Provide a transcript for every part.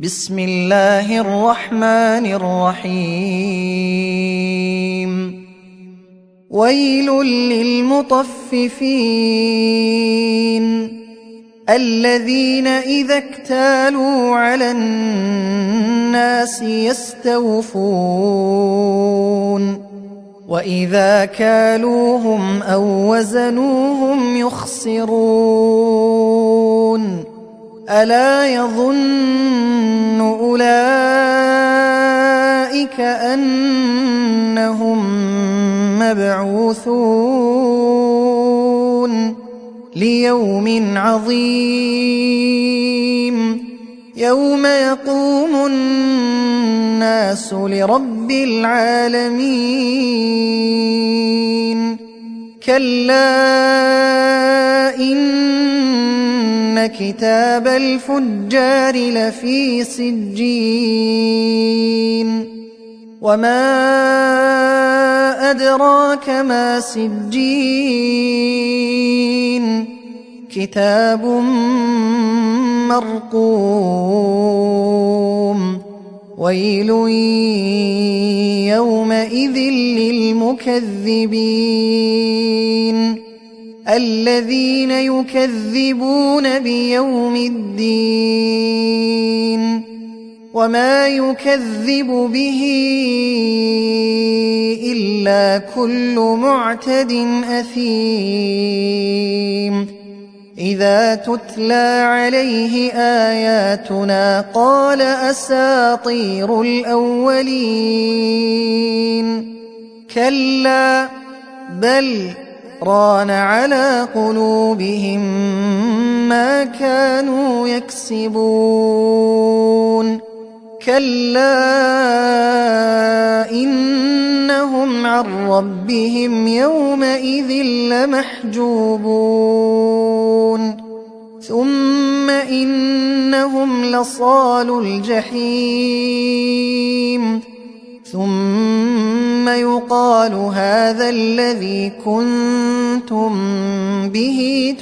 بسم الله الرحمن الرحيم. ويل للمطففين الذين إذا اكتالوا على الناس يستوفون وإذا كالوهم أو وزنوهم يخسرون ألا يظن أولئك أنهم مبعوثون ليوم عظيم يوم يقوم الناس لرب العالمين. كلا إن كتاب الفجار لفي سجين وما أدراك ما سجين كتاب مرقوم. ويل يومئذ للمكذبين الذين يكذبون بيوم الدين وما يكذب به إلا كل معتد أثيم. إذا تتلى عليه آياتنا قال أساطير الأولين كلا بل ران على قلوبهم ما كانوا يكسبون. كلا إنهم عن ربهم يومئذ لمحجوبون ثم إنهم لصالو الجحيم ثم يقال هذا الذي كنتم به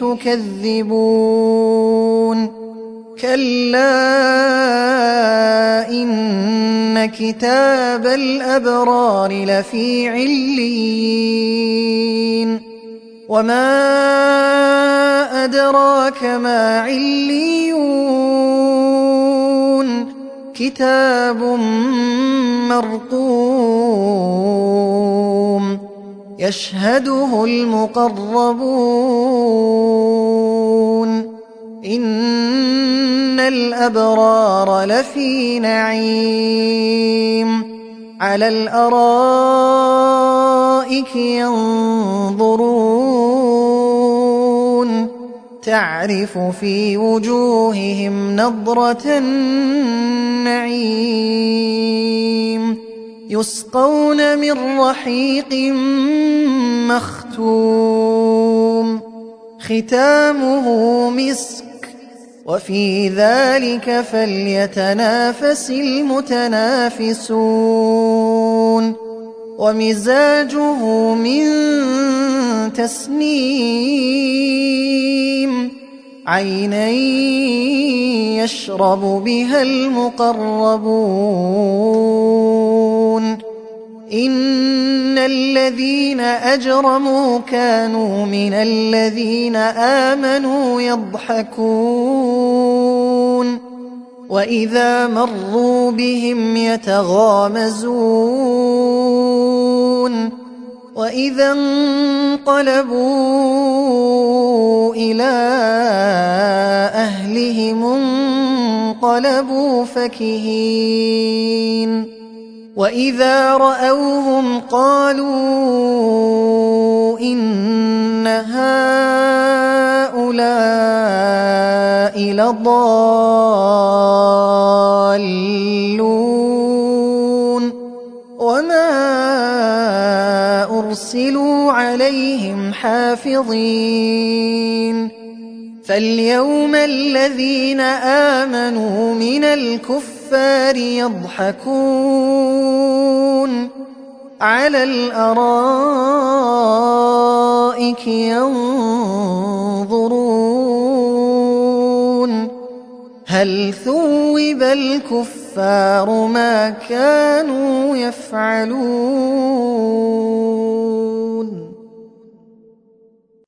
تكذبون. كلا إن كتاب الأبرار لفي عليين وما أدراك ما عليون كتاب مرقوم يشهده المقربون. إن الأبرار لفي نعيم على الأرائك ينظرون تعرف في وجوههم نضرة النعيم يسقون من رحيق مختوم ختامه مسك وفي ذلك فليتنافس المتنافسون. ومزاجه من تسنيم عينا يشرب بها المقربون. إن الذين أجرموا كانوا من الذين آمنوا يضحكون وإذا مروا بهم يتغامزون وإذا انقلبوا إلى أهلهم انقلبوا فكهين وإذا رأوهم قالوا إن هؤلاء لضالون وما أرسلوا عليهم حافظين. فاليوم الذين آمنوا من الكفار يضحكون على الأرائك ينظرون هل ثوب الكفار ما كانوا يفعلون